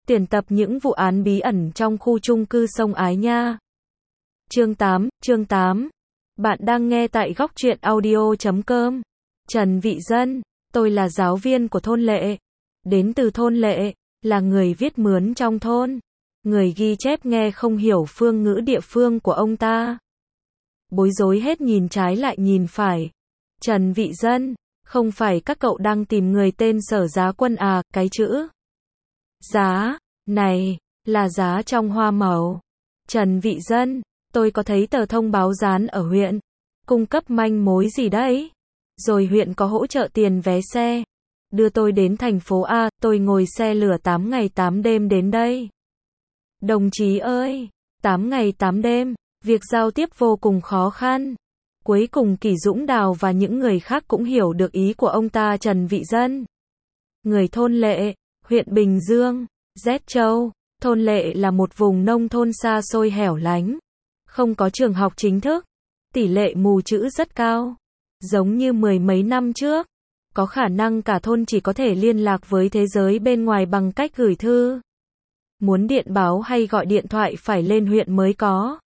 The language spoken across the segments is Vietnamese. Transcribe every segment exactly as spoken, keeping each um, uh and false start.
Tuyển tập những vụ án bí ẩn trong khu chung cư Sông Ái Nha. Chương tám, chương tám. Bạn đang nghe tại góc truyện audio chấm com. Trần Vị Dân, tôi là giáo viên của thôn Lệ. Đến từ thôn Lệ, là người viết mướn trong thôn. Người ghi chép nghe không hiểu phương ngữ địa phương của ông ta. Bối rối hết nhìn trái lại nhìn phải. Trần Vị Dân, không phải các cậu đang tìm người tên Sở Giá Quân à, cái chữ giá này là giá trong hoa màu. Trần Vị Dân, tôi có thấy tờ thông báo dán ở huyện, cung cấp manh mối gì đấy. Rồi huyện có hỗ trợ tiền vé xe, đưa tôi đến thành phố A, tôi ngồi xe lửa tám ngày tám đêm đến đây. Đồng chí ơi, tám ngày tám đêm, việc giao tiếp vô cùng khó khăn. Cuối cùng Kỷ Dũng Đào và những người khác cũng hiểu được ý của ông ta Trần Vị Dân. Người thôn Lệ, huyện Bình Dương, Z Châu. Thôn Lệ là một vùng nông thôn xa xôi hẻo lánh, không có trường học chính thức, tỷ lệ mù chữ rất cao. Giống như mười mấy năm trước, có khả năng cả thôn chỉ có thể liên lạc với thế giới bên ngoài bằng cách gửi thư. Muốn điện báo hay gọi điện thoại phải lên huyện mới có.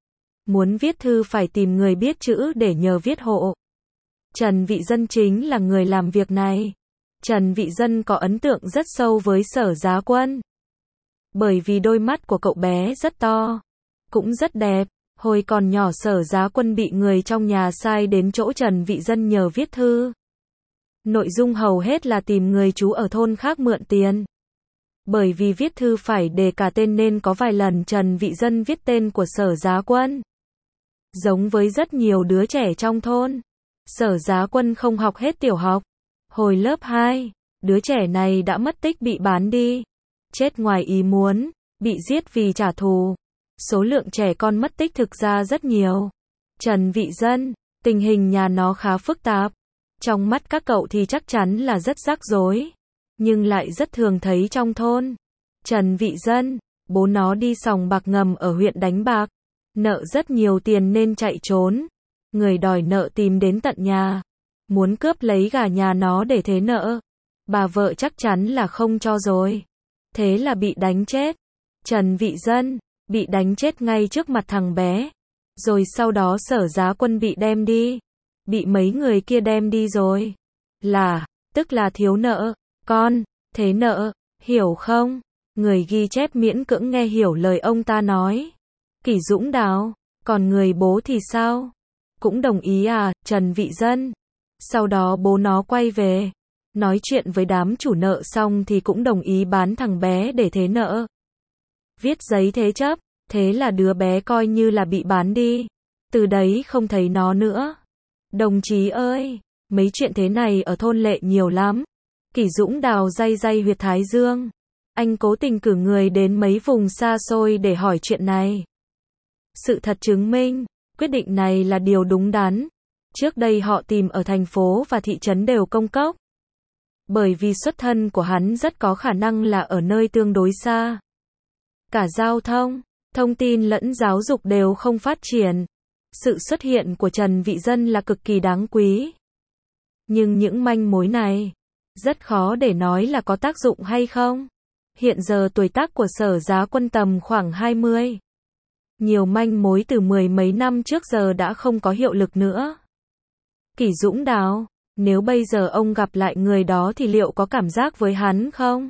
Muốn viết thư phải tìm người biết chữ để nhờ viết hộ. Trần Vị Dân chính là người làm việc này. Trần Vị Dân có ấn tượng rất sâu với Sở Giá Quân. Bởi vì đôi mắt của cậu bé rất to, cũng rất đẹp. Hồi còn nhỏ Sở Giá Quân bị người trong nhà sai đến chỗ Trần Vị Dân nhờ viết thư. Nội dung hầu hết là tìm người chú ở thôn khác mượn tiền. Bởi vì viết thư phải đề cả tên nên có vài lần Trần Vị Dân viết tên của Sở Giá Quân. Giống với rất nhiều đứa trẻ trong thôn, Sở Giá Quân không học hết tiểu học. Hồi lớp hai, đứa trẻ này đã mất tích bị bán đi. Chết ngoài ý muốn, bị giết vì trả thù. Số lượng trẻ con mất tích thực ra rất nhiều. Trần Vị Dân, tình hình nhà nó khá phức tạp. Trong mắt các cậu thì chắc chắn là rất rắc rối, nhưng lại rất thường thấy trong thôn. Trần Vị Dân, bố nó đi sòng bạc ngầm ở huyện đánh bạc, nợ rất nhiều tiền nên chạy trốn. Người đòi nợ tìm đến tận nhà, muốn cướp lấy gà nhà nó để thế nợ. Bà vợ chắc chắn là không cho rồi. Thế là bị đánh chết. Trần Vị Dân, bị đánh chết ngay trước mặt thằng bé. Rồi sau đó Sở Giá Quân bị đem đi. Bị mấy người kia đem đi rồi. Là, tức là thiếu nợ. Con, thế nợ, hiểu không? Người ghi chép miễn cưỡng nghe hiểu lời ông ta nói. Kỷ Dũng Đào, còn người bố thì sao? Cũng đồng ý à, Trần Vị Dân. Sau đó bố nó quay về, nói chuyện với đám chủ nợ xong thì cũng đồng ý bán thằng bé để thế nợ. Viết giấy thế chấp, thế là đứa bé coi như là bị bán đi. Từ đấy không thấy nó nữa. Đồng chí ơi, mấy chuyện thế này ở thôn Lệ nhiều lắm. Kỷ Dũng Đào day day huyệt thái dương. Anh cố tình cử người đến mấy vùng xa xôi để hỏi chuyện này. Sự thật chứng minh, quyết định này là điều đúng đắn. Trước đây họ tìm ở thành phố và thị trấn đều công cốc. Bởi vì xuất thân của hắn rất có khả năng là ở nơi tương đối xa. Cả giao thông, thông tin lẫn giáo dục đều không phát triển. Sự xuất hiện của Trần Vị Dân là cực kỳ đáng quý. Nhưng những manh mối này, rất khó để nói là có tác dụng hay không. Hiện giờ tuổi tác của Sở Giá Quân tầm khoảng hai mươi. Nhiều manh mối từ mười mấy năm trước giờ đã không có hiệu lực nữa. Kỷ Dũng Đào, nếu bây giờ ông gặp lại người đó thì liệu có cảm giác với hắn không?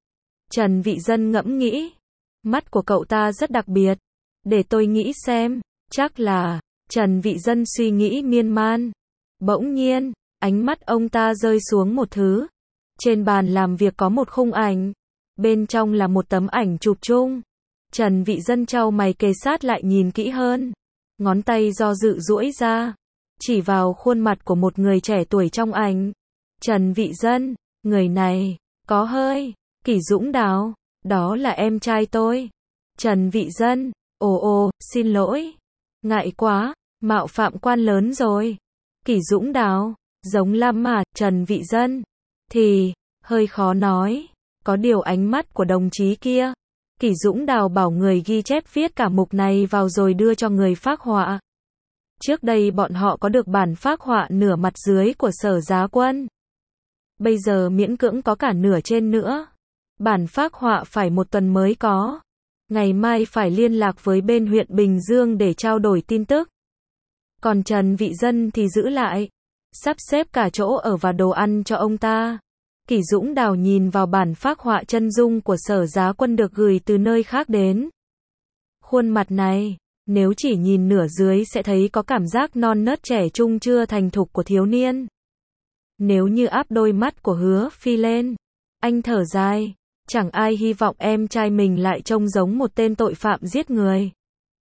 Trần Vị Dân ngẫm nghĩ. Mắt của cậu ta rất đặc biệt. Để tôi nghĩ xem, chắc là... Trần Vị Dân suy nghĩ miên man. Bỗng nhiên, ánh mắt ông ta rơi xuống một thứ. Trên bàn làm việc có một khung ảnh. Bên trong là một tấm ảnh chụp chung. Trần Vị Dân chau mày kề sát lại nhìn kỹ hơn. Ngón tay do dự duỗi ra, chỉ vào khuôn mặt của một người trẻ tuổi trong ảnh. Trần Vị Dân, người này, có hơi. Kỷ Dũng Đào, đó là em trai tôi. Trần Vị Dân, ồ ồ, xin lỗi. Ngại quá, mạo phạm quan lớn rồi. Kỷ Dũng Đào, giống lắm mà, Trần Vị Dân. Thì, hơi khó nói. Có điều ánh mắt của đồng chí kia. Kỷ Dũng Đào bảo người ghi chép viết cả mục này vào rồi đưa cho người phác họa. Trước đây bọn họ có được bản phác họa nửa mặt dưới của Sở Giá Quân. Bây giờ miễn cưỡng có cả nửa trên nữa. Bản phác họa phải một tuần mới có. Ngày mai phải liên lạc với bên huyện Bình Dương để trao đổi tin tức. Còn Trần Vị Dân thì giữ lại, sắp xếp cả chỗ ở và đồ ăn cho ông ta. Kỷ Dũng Đào nhìn vào bản phác họa chân dung của Sở Giá Quân được gửi từ nơi khác đến. Khuôn mặt này, nếu chỉ nhìn nửa dưới sẽ thấy có cảm giác non nớt trẻ trung chưa thành thục của thiếu niên. Nếu như áp đôi mắt của Hứa Phi lên, anh thở dài, chẳng ai hy vọng em trai mình lại trông giống một tên tội phạm giết người.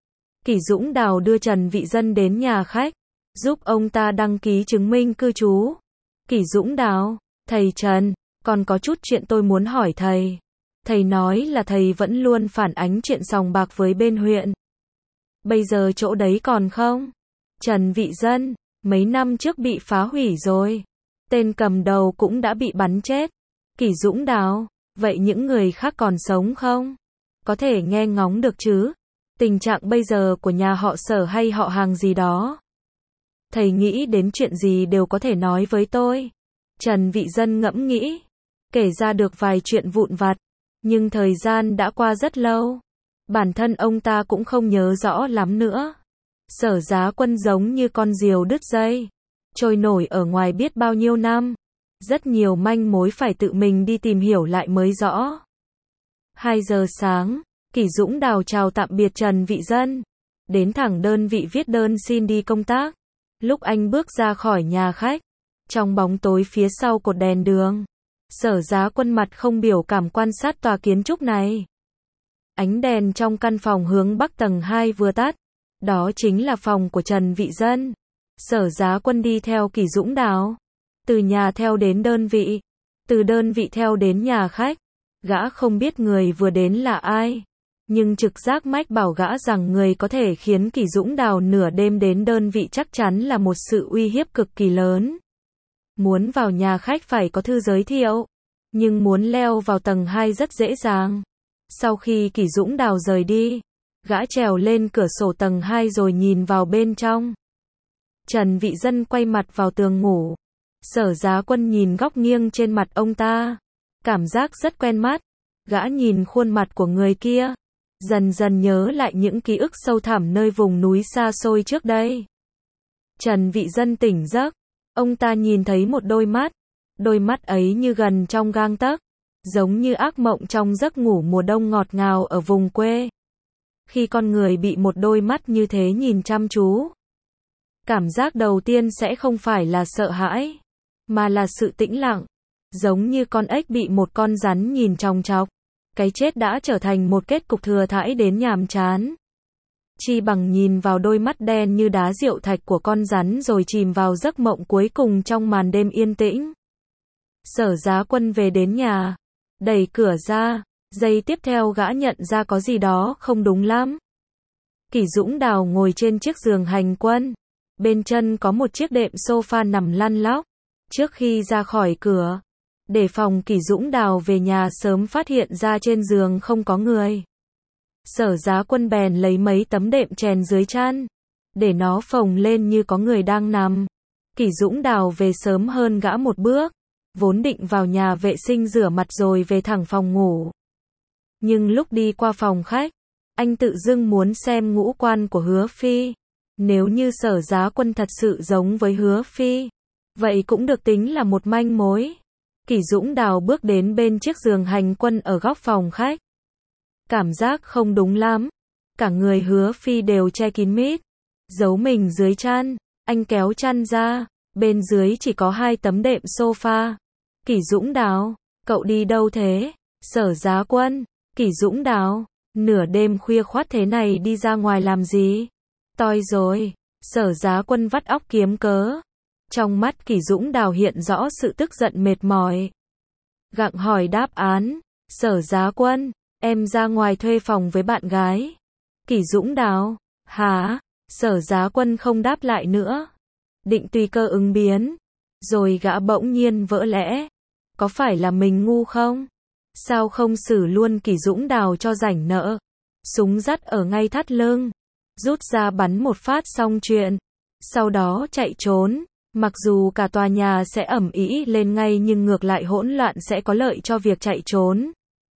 Kỷ Dũng Đào đưa Trần Vị Dân đến nhà khách, giúp ông ta đăng ký chứng minh cư trú. Kỷ Dũng Đào, thầy Trần, còn có chút chuyện tôi muốn hỏi thầy. Thầy nói là thầy vẫn luôn phản ánh chuyện sòng bạc với bên huyện. Bây giờ chỗ đấy còn không? Trần Vị Dân, mấy năm trước bị phá hủy rồi. Tên cầm đầu cũng đã bị bắn chết. Kỷ Dũng Đào, vậy những người khác còn sống không? Có thể nghe ngóng được chứ? Tình trạng bây giờ của nhà họ Sở hay họ hàng gì đó. Thầy nghĩ đến chuyện gì đều có thể nói với tôi. Trần Vị Dân ngẫm nghĩ, kể ra được vài chuyện vụn vặt, nhưng thời gian đã qua rất lâu. Bản thân ông ta cũng không nhớ rõ lắm nữa. Sở Giá Quân giống như con diều đứt dây, trôi nổi ở ngoài biết bao nhiêu năm. Rất nhiều manh mối phải tự mình đi tìm hiểu lại mới rõ. hai giờ sáng, Kỷ Dũng Đào chào tạm biệt Trần Vị Dân, đến thẳng đơn vị viết đơn xin đi công tác. Lúc anh bước ra khỏi nhà khách, trong bóng tối phía sau cột đèn đường, Sở Giá Quân mặt không biểu cảm quan sát tòa kiến trúc này. Ánh đèn trong căn phòng hướng bắc tầng hai vừa tắt, đó chính là phòng của Trần Vị Dân. Sở Giá Quân đi theo Kỷ Dũng Đào, từ nhà theo đến đơn vị, từ đơn vị theo đến nhà khách. Gã không biết người vừa đến là ai, nhưng trực giác mách bảo gã rằng người có thể khiến Kỷ Dũng Đào nửa đêm đến đơn vị chắc chắn là một sự uy hiếp cực kỳ lớn. Muốn vào nhà khách phải có thư giới thiệu, nhưng muốn leo vào tầng hai rất dễ dàng. Sau khi Kỷ Dũng Đào rời đi, gã trèo lên cửa sổ tầng hai rồi nhìn vào bên trong. Trần Vị Dân quay mặt vào tường ngủ. Sở Giá Quân nhìn góc nghiêng trên mặt ông ta, cảm giác rất quen mắt. Gã nhìn khuôn mặt của người kia, dần dần nhớ lại những ký ức sâu thẳm nơi vùng núi xa xôi trước đây. Trần Vị Dân tỉnh giấc, ông ta nhìn thấy một đôi mắt, đôi mắt ấy như gần trong gang tấc, giống như ác mộng trong giấc ngủ mùa đông ngọt ngào ở vùng quê. Khi con người bị một đôi mắt như thế nhìn chăm chú, cảm giác đầu tiên sẽ không phải là sợ hãi, mà là sự tĩnh lặng, giống như con ếch bị một con rắn nhìn chòng chọc. Cái chết đã trở thành một kết cục thừa thãi đến nhàm chán. Chi bằng nhìn vào đôi mắt đen như đá rượu thạch của con rắn rồi chìm vào giấc mộng cuối cùng trong màn đêm yên tĩnh. Sở Giá Quân về đến nhà, đẩy cửa ra, giây tiếp theo gã nhận ra có gì đó không đúng lắm. Kỷ Dũng Đào ngồi trên chiếc giường hành quân, bên chân có một chiếc đệm sofa nằm lăn lóc. Trước khi ra khỏi cửa, để phòng Kỷ Dũng Đào về nhà sớm phát hiện ra trên giường không có người, Sở Giá Quân bèn lấy mấy tấm đệm chèn dưới chăn, để nó phồng lên như có người đang nằm. Kỷ Dũng Đào về sớm hơn gã một bước, vốn định vào nhà vệ sinh rửa mặt rồi về thẳng phòng ngủ. Nhưng lúc đi qua phòng khách, anh tự dưng muốn xem ngũ quan của Hứa Phi. Nếu như Sở Giá Quân thật sự giống với Hứa Phi, vậy cũng được tính là một manh mối. Kỷ Dũng Đào bước đến bên chiếc giường hành quân ở góc phòng khách. Cảm giác không đúng lắm. Cả người Hứa Phi đều che kín mít, giấu mình dưới chăn. Anh kéo chăn ra, bên dưới chỉ có hai tấm đệm sofa. Kỷ Dũng Đào, cậu đi đâu thế? Sở Giá Quân, Kỷ Dũng Đào, nửa đêm khuya khoắt thế này đi ra ngoài làm gì? Toi rồi. Sở Giá Quân vắt óc kiếm cớ. Trong mắt Kỷ Dũng Đào hiện rõ sự tức giận mệt mỏi. Gặng hỏi đáp án. Sở Giá Quân, em ra ngoài thuê phòng với bạn gái. Kỷ Dũng Đào, hả? Sở Giá Quân không đáp lại nữa, định tùy cơ ứng biến. Rồi gã bỗng nhiên vỡ lẽ. Có phải là mình ngu không? Sao không xử luôn Kỷ Dũng Đào cho rảnh nợ? Súng dắt ở ngay thắt lưng, rút ra bắn một phát xong chuyện. Sau đó chạy trốn. Mặc dù cả tòa nhà sẽ ầm ĩ lên ngay nhưng ngược lại hỗn loạn sẽ có lợi cho việc chạy trốn.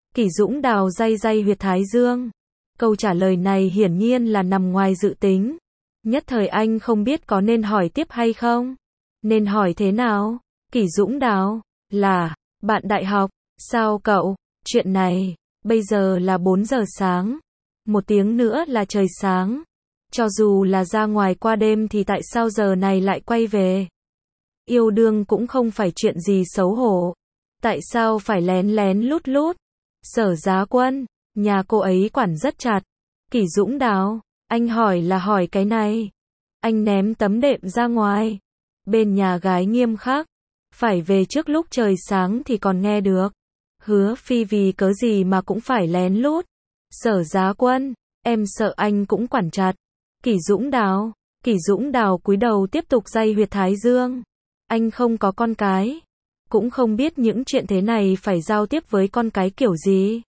Kỷ Dũng Đào day day huyệt thái dương. Câu trả lời này hiển nhiên là nằm ngoài dự tính. Nhất thời anh không biết có nên hỏi tiếp hay không. Nên hỏi thế nào? Kỷ Dũng Đào, là, bạn đại học, sao cậu? Chuyện này, bây giờ là bốn giờ sáng. Một tiếng nữa là trời sáng. Cho dù là ra ngoài qua đêm thì tại sao giờ này lại quay về? Yêu đương cũng không phải chuyện gì xấu hổ. Tại sao phải lén lén lút lút? Sở Giá Quân, nhà cô ấy quản rất chặt. Kỷ Dũng Đào, anh hỏi là hỏi cái này. Anh ném tấm đệm ra ngoài. Bên nhà gái nghiêm khắc. Phải về trước lúc trời sáng thì còn nghe được. Hứa Phi vì cớ gì mà cũng phải lén lút. Sở Giá Quân, em sợ anh cũng quản chặt. Kỷ Dũng Đào, Kỷ Dũng Đào cúi đầu tiếp tục day huyệt thái dương. Anh không có con cái. Cũng không biết những chuyện thế này phải giao tiếp với con cái kiểu gì.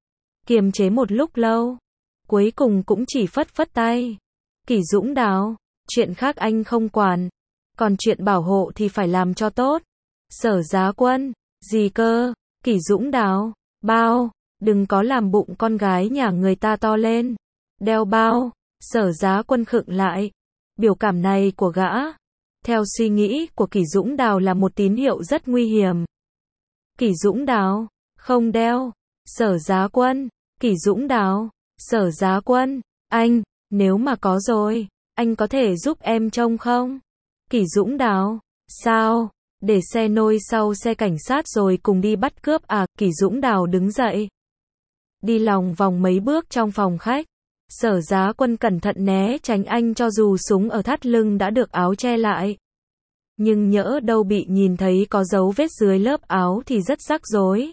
Kiềm chế một lúc lâu. Cuối cùng cũng chỉ phất phất tay. Kỷ Dũng Đào, chuyện khác anh không quản. Còn chuyện bảo hộ thì phải làm cho tốt. Sở Giá Quân, gì cơ? Kỷ Dũng Đào, bao, đừng có làm bụng con gái nhà người ta to lên. Đeo bao. Sở Giá Quân khựng lại. Biểu cảm này của gã, theo suy nghĩ của Kỷ Dũng Đào là một tín hiệu rất nguy hiểm. Kỷ Dũng Đào, không đeo. Sở Giá Quân, Kỷ Dũng Đào, Sở Giá Quân, anh, nếu mà có rồi, anh có thể giúp em trông không? Kỷ Dũng Đào, sao? Để xe nôi sau xe cảnh sát rồi cùng đi bắt cướp à? Kỷ Dũng Đào đứng dậy. Đi lòng vòng mấy bước trong phòng khách. Sở Giá Quân cẩn thận né tránh anh cho dù súng ở thắt lưng đã được áo che lại. Nhưng nhỡ đâu bị nhìn thấy có dấu vết dưới lớp áo thì rất rắc rối.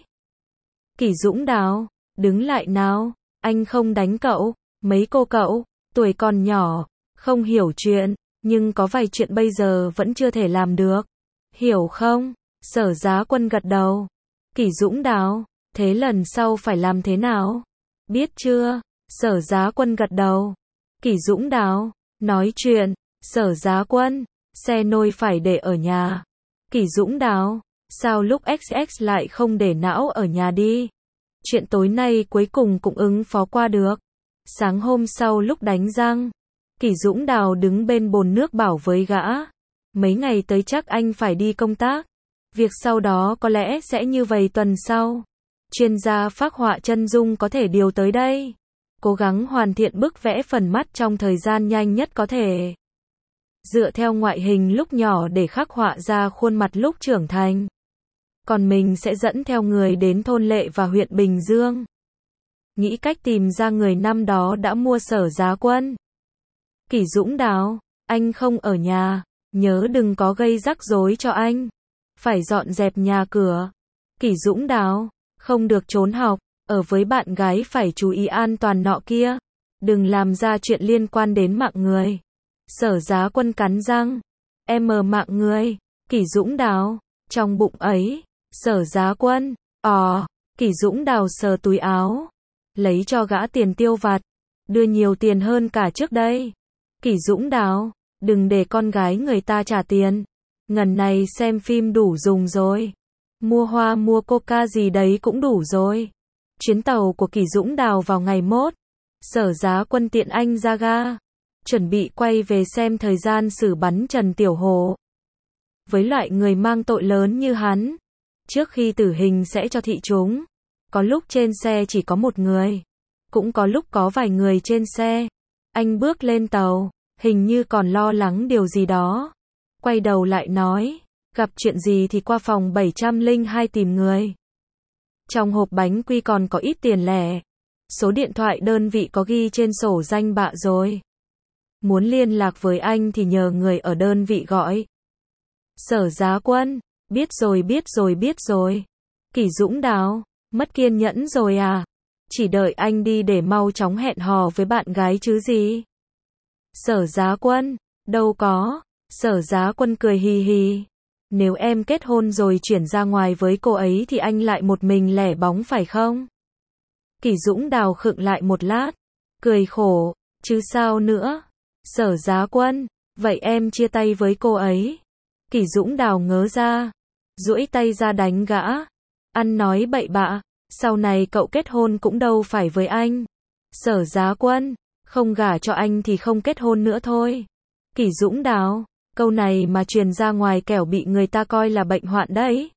Kỷ Dũng Đào, đứng lại nào, anh không đánh cậu, mấy cô cậu, tuổi còn nhỏ, không hiểu chuyện, nhưng có vài chuyện bây giờ vẫn chưa thể làm được. Hiểu không? Sở Giá Quân gật đầu. Kỷ Dũng Đào, thế lần sau phải làm thế nào? Biết chưa? Sở Giá Quân gật đầu. Kỷ Dũng Đào, nói chuyện. Sở Giá Quân, xe nôi phải để ở nhà. Kỷ Dũng Đào, sao lúc ích ích lại không để não ở nhà đi? Chuyện tối nay cuối cùng cũng ứng phó qua được. Sáng hôm sau lúc đánh răng, Kỷ Dũng Đào đứng bên bồn nước bảo với gã. Mấy ngày tới chắc anh phải đi công tác. Việc sau đó có lẽ sẽ như vậy tuần sau. Chuyên gia phác họa chân dung có thể điều tới đây. Cố gắng hoàn thiện bức vẽ phần mắt trong thời gian nhanh nhất có thể. Dựa theo ngoại hình lúc nhỏ để khắc họa ra khuôn mặt lúc trưởng thành. Còn mình sẽ dẫn theo người đến thôn Lệ và huyện Bình Dương. Nghĩ cách tìm ra người năm đó đã mua Sở Giá Quân. Kỷ Dũng Đào, anh không ở nhà, nhớ đừng có gây rắc rối cho anh. Phải dọn dẹp nhà cửa. Kỷ Dũng Đào, không được trốn học, ở với bạn gái phải chú ý an toàn nọ kia. Đừng làm ra chuyện liên quan đến mạng người. Sở Giá Quân cắn răng. Em mờ mạng người. Kỷ Dũng Đào, trong bụng ấy. Sở Giá Quân, ò, Kỷ Dũng Đào sờ túi áo. Lấy cho gã tiền tiêu vặt. Đưa nhiều tiền hơn cả trước đây. Kỷ Dũng Đào, đừng để con gái người ta trả tiền. Ngần này xem phim đủ dùng rồi. Mua hoa mua coca gì đấy cũng đủ rồi. Chuyến tàu của Kỷ Dũng Đào vào ngày mốt. Sở Giá Quân tiện anh ra ga. Chuẩn bị quay về xem thời gian xử bắn Trần Tiểu Hồ. Với loại người mang tội lớn như hắn, trước khi tử hình sẽ cho thị chúng. Có lúc trên xe chỉ có một người. Cũng có lúc có vài người trên xe. Anh bước lên tàu, hình như còn lo lắng điều gì đó. Quay đầu lại nói, gặp chuyện gì thì qua phòng bảy trăm lẻ hai tìm người. Trong hộp bánh quy còn có ít tiền lẻ. Số điện thoại đơn vị có ghi trên sổ danh bạ rồi. Muốn liên lạc với anh thì nhờ người ở đơn vị gọi. Sở Giá Quân, biết rồi biết rồi biết rồi. Kỷ Dũng Đào, mất kiên nhẫn rồi à? Chỉ đợi anh đi để mau chóng hẹn hò với bạn gái chứ gì? Sở Giá Quân, đâu có. Sở Giá Quân cười hì hì. Nếu em kết hôn rồi chuyển ra ngoài với cô ấy thì anh lại một mình lẻ bóng phải không? Kỷ Dũng Đào khựng lại một lát. Cười khổ, chứ sao nữa? Sở Giá Quân, vậy em chia tay với cô ấy. Kỷ Dũng Đào ngớ ra. Duỗi tay ra đánh gã. Ăn nói bậy bạ. Sau này cậu kết hôn cũng đâu phải với anh. Sở Giá Quân, không gả cho anh thì không kết hôn nữa thôi. Kỷ Dũng Đào, câu này mà truyền ra ngoài kẻo bị người ta coi là bệnh hoạn đấy.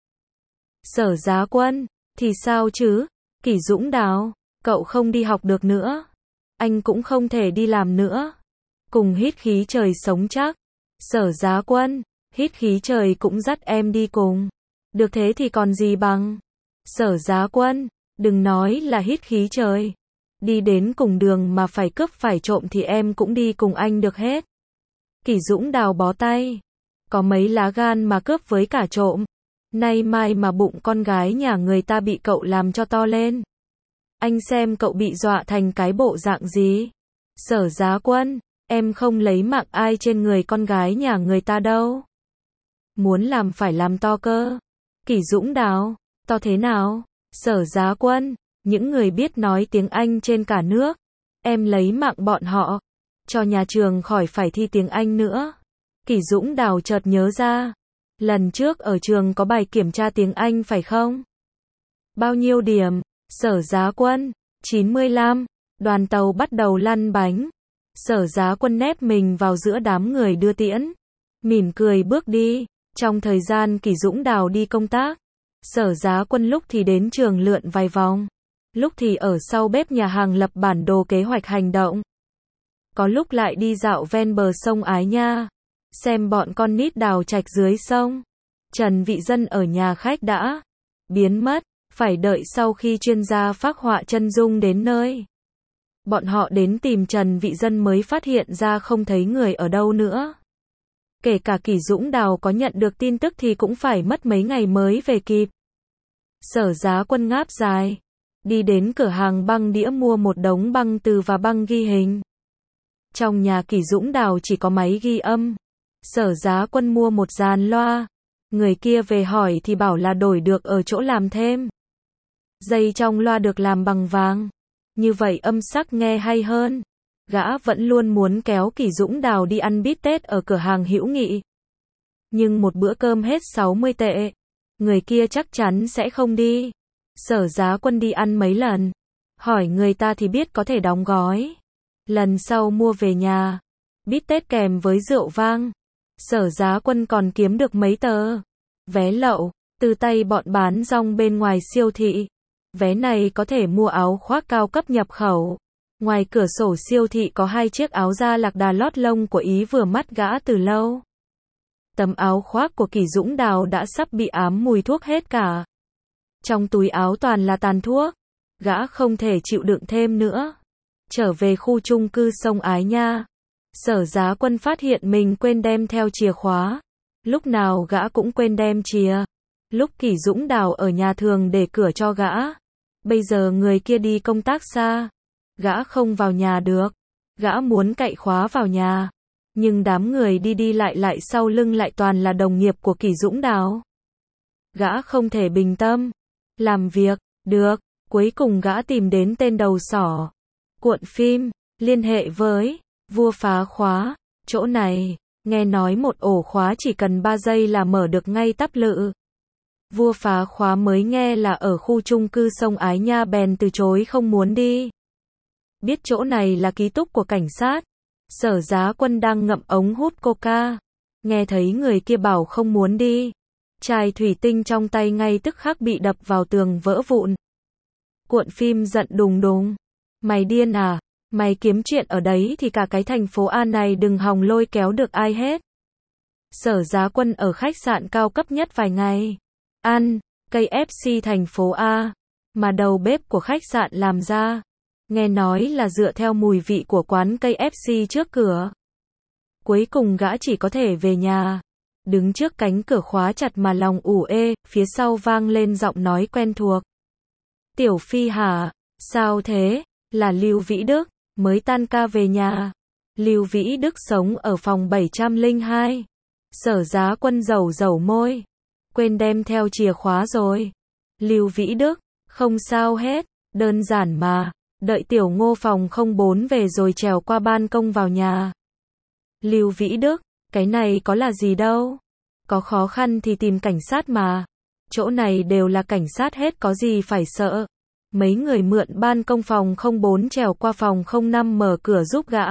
Sở Giá Quân, thì sao chứ? Kỷ Dũng Đào, cậu không đi học được nữa. Anh cũng không thể đi làm nữa. Cùng hít khí trời sống chắc. Sở Giá Quân, hít khí trời cũng dắt em đi cùng. Được thế thì còn gì bằng. Sở Giá Quân, đừng nói là hít khí trời. Đi đến cùng đường mà phải cướp phải trộm thì em cũng đi cùng anh được hết. Kỷ Dũng Đào bó tay. Có mấy lá gan mà cướp với cả trộm. Nay mai mà bụng con gái nhà người ta bị cậu làm cho to lên. Anh xem cậu bị dọa thành cái bộ dạng gì. Sở Giá Quân, em không lấy mạng ai trên người con gái nhà người ta đâu. Muốn làm phải làm to cơ. Kỷ Dũng Đào, to thế nào? Sở Giá Quân, những người biết nói tiếng Anh trên cả nước. Em lấy mạng bọn họ. Cho nhà trường khỏi phải thi tiếng Anh nữa. Kỷ Dũng Đào chợt nhớ ra. Lần trước ở trường có bài kiểm tra tiếng Anh phải không? Bao nhiêu điểm? Sở Giá Quân, chín mươi lăm. Đoàn tàu bắt đầu lăn bánh. Sở Giá Quân nép mình vào giữa đám người đưa tiễn. Mỉm cười bước đi. Trong thời gian Kỷ Dũng Đào đi công tác, Sở Giá Quân lúc thì đến trường lượn vài vòng. Lúc thì ở sau bếp nhà hàng lập bản đồ kế hoạch hành động. Có lúc lại đi dạo ven bờ sông Ái Nha. Xem bọn con nít đào trạch dưới sông. Trần Vị Dân ở nhà khách đã biến mất. Phải đợi sau khi chuyên gia phác họa chân dung đến nơi. Bọn họ đến tìm Trần Vị Dân mới phát hiện ra không thấy người ở đâu nữa. Kể cả Kỷ Dũng Đào có nhận được tin tức thì cũng phải mất mấy ngày mới về kịp. Sở Giá Quân ngáp dài. Đi đến cửa hàng băng đĩa mua một đống băng từ và băng ghi hình. Trong nhà Kỷ Dũng Đào chỉ có máy ghi âm. Sở Giá Quân mua một dàn loa. Người kia về hỏi thì bảo là đổi được ở chỗ làm thêm. Dây trong loa được làm bằng vàng. Như vậy âm sắc nghe hay hơn. Gã vẫn luôn muốn kéo Kỷ Dũng Đào đi ăn bít tết ở cửa hàng hữu nghị. Nhưng một bữa cơm hết sáu mươi tệ. Người kia chắc chắn sẽ không đi. Sở Giá Quân đi ăn mấy lần. Hỏi người ta thì biết có thể đóng gói. Lần sau mua về nhà. Bít tết kèm với rượu vang. Sở Giá Quân còn kiếm được mấy tờ vé lậu từ tay bọn bán rong bên ngoài siêu thị. Vé này có thể mua áo khoác cao cấp nhập khẩu. Ngoài cửa sổ siêu thị có hai chiếc áo da lạc đà lót lông của Ý vừa mắt gã từ lâu. Tấm áo khoác của Kỷ Dũng Đào đã sắp bị ám mùi thuốc hết cả. Trong túi áo toàn là tàn thuốc. Gã không thể chịu đựng thêm nữa. Trở về khu chung cư sông Ái Nha. Sở Giá Quân phát hiện mình quên đem theo chìa khóa. Lúc nào gã cũng quên đem chìa. Lúc Kỷ Dũng Đào ở nhà thường để cửa cho gã. Bây giờ người kia đi công tác xa. Gã không vào nhà được. Gã muốn cậy khóa vào nhà. Nhưng đám người đi đi lại lại sau lưng lại toàn là đồng nghiệp của Kỷ Dũng Đào. Gã không thể bình tâm. Làm việc, được. Cuối cùng gã tìm đến tên đầu sỏ. Cuộn phim, liên hệ với Vua Phá Khóa. Chỗ này, nghe nói một ổ khóa chỉ cần ba giây là mở được ngay tắp lự. Vua Phá Khóa mới nghe là ở khu chung cư sông Ái Nha bèn từ chối không muốn đi. Biết chỗ này là ký túc của cảnh sát. Sở Giá Quân đang ngậm ống hút coca. Nghe thấy người kia bảo không muốn đi. Chai thủy tinh trong tay ngay tức khắc bị đập vào tường vỡ vụn. Cuộn phim giận đùng đùng. Mày điên à? Mày kiếm chuyện ở đấy thì cả cái thành phố A này đừng hòng lôi kéo được ai hết. Sở Giá Quân ở khách sạn cao cấp nhất vài ngày. Ăn ca ép xê thành phố A. Mà đầu bếp của khách sạn làm ra. Nghe nói là dựa theo mùi vị của quán ca ép xê trước cửa. Cuối cùng gã chỉ có thể về nhà. Đứng trước cánh cửa khóa chặt mà lòng ủ ê, phía sau vang lên giọng nói quen thuộc. Tiểu Phi hả? Sao thế? Là Lưu Vĩ Đức, mới tan ca về nhà. Lưu Vĩ Đức sống ở phòng bảy trăm lẻ hai. Sở Giá Quân dầu dầu môi. Quên đem theo chìa khóa rồi. Lưu Vĩ Đức, không sao hết, đơn giản mà. Đợi tiểu Ngô phòng không bốn về rồi trèo qua ban công vào nhà. Lưu Vĩ Đức, cái này có là gì đâu. Có khó khăn thì tìm cảnh sát mà. Chỗ này đều là cảnh sát hết có gì phải sợ. mấy người mượn ban công phòng không bốn trèo qua phòng không năm mở cửa giúp gã.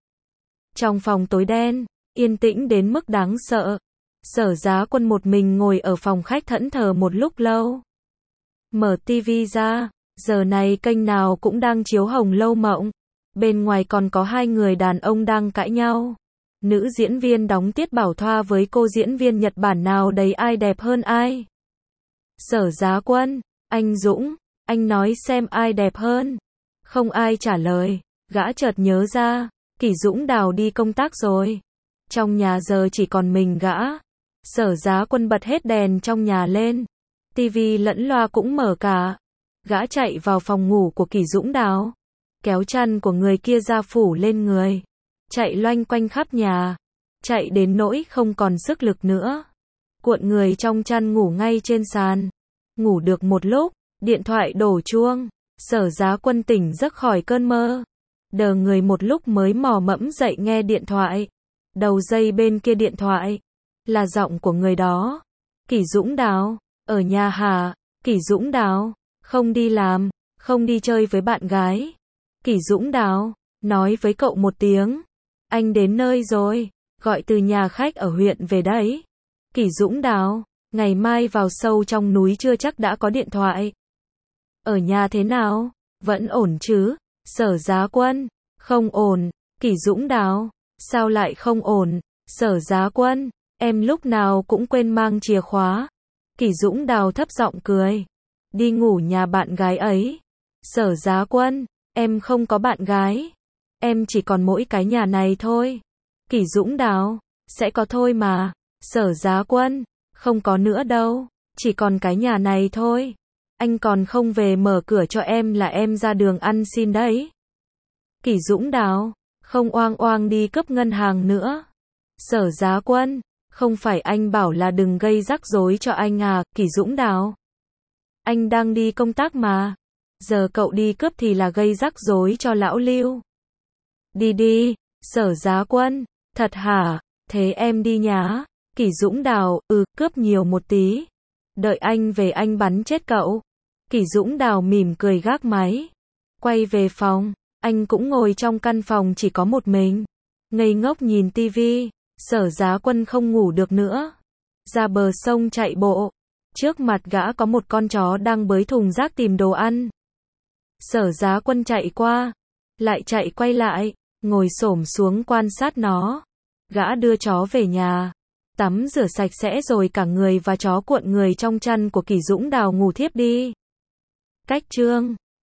Trong phòng tối đen, yên tĩnh đến mức đáng sợ. Sở Giá Quân một mình ngồi ở phòng khách thẫn thờ một lúc lâu. Mở tivi ra, giờ này kênh nào cũng đang chiếu Hồng Lâu Mộng. Bên ngoài còn có hai người đàn ông đang cãi nhau. Nữ diễn viên đóng Tiết Bảo Thoa với cô diễn viên Nhật Bản nào đấy ai đẹp hơn ai? Sở Giá Quân, anh Dũng, anh nói xem ai đẹp hơn. Không ai trả lời, gã chợt nhớ ra, Kỷ Dũng Đào đi công tác rồi. Trong nhà giờ chỉ còn mình gã. Sở Giá Quân bật hết đèn trong nhà lên. Tivi lẫn loa cũng mở cả. Gã chạy vào phòng ngủ của Kỷ Dũng Đào. Kéo chăn của người kia ra phủ lên người. Chạy loanh quanh khắp nhà. Chạy đến nỗi không còn sức lực nữa. Cuộn người trong chăn ngủ ngay trên sàn. Ngủ được một lúc, điện thoại đổ chuông. Sở Giá Quân tỉnh giấc khỏi cơn mơ. Đờ người một lúc mới mò mẫm dậy nghe điện thoại. Đầu dây bên kia điện thoại là giọng của người đó. Kỷ Dũng Đào, ở nhà hả? Kỷ Dũng Đào, không đi làm, không đi chơi với bạn gái. Kỷ Dũng Đào, nói với cậu một tiếng. Anh đến nơi rồi, gọi từ nhà khách ở huyện về đấy. Kỷ Dũng Đào, ngày mai vào sâu trong núi chưa chắc đã có điện thoại. Ở nhà thế nào? Vẫn ổn chứ? Sở Giá Quân, không ổn. Kỷ Dũng Đào, sao lại không ổn? Sở Giá Quân, em lúc nào cũng quên mang chìa khóa. Kỷ Dũng Đào thấp giọng cười. Đi ngủ nhà bạn gái ấy. Sở Giá Quân, em không có bạn gái. Em chỉ còn mỗi cái nhà này thôi. Kỷ Dũng Đào, sẽ có thôi mà. Sở Giá Quân, không có nữa đâu. Chỉ còn cái nhà này thôi. Anh còn không về mở cửa cho em là em ra đường ăn xin đấy. Kỷ Dũng Đào, không oang oang đi cướp ngân hàng nữa. Sở Giá Quân, không phải anh bảo là đừng gây rắc rối cho anh à? Kỷ Dũng Đào, anh đang đi công tác mà. Giờ cậu đi cướp thì là gây rắc rối cho lão Lưu. Đi đi. Sở Giá Quân, thật hả? Thế em đi nhá. Kỷ Dũng Đào, ừ, cướp nhiều một tí. Đợi anh về anh bắn chết cậu. Kỷ Dũng Đào mỉm cười gác máy. Quay về phòng, anh cũng ngồi trong căn phòng chỉ có một mình. Ngây ngốc nhìn tivi. Sở Giá Quân không ngủ được nữa. Ra bờ sông chạy bộ. Trước mặt gã có một con chó đang bới thùng rác tìm đồ ăn. Sở Giá Quân chạy qua, lại chạy quay lại, ngồi xổm xuống quan sát nó. Gã đưa chó về nhà, tắm rửa sạch sẽ rồi cả người và chó cuộn người trong chăn của Kỷ Dũng Đào ngủ thiếp đi. Cách chương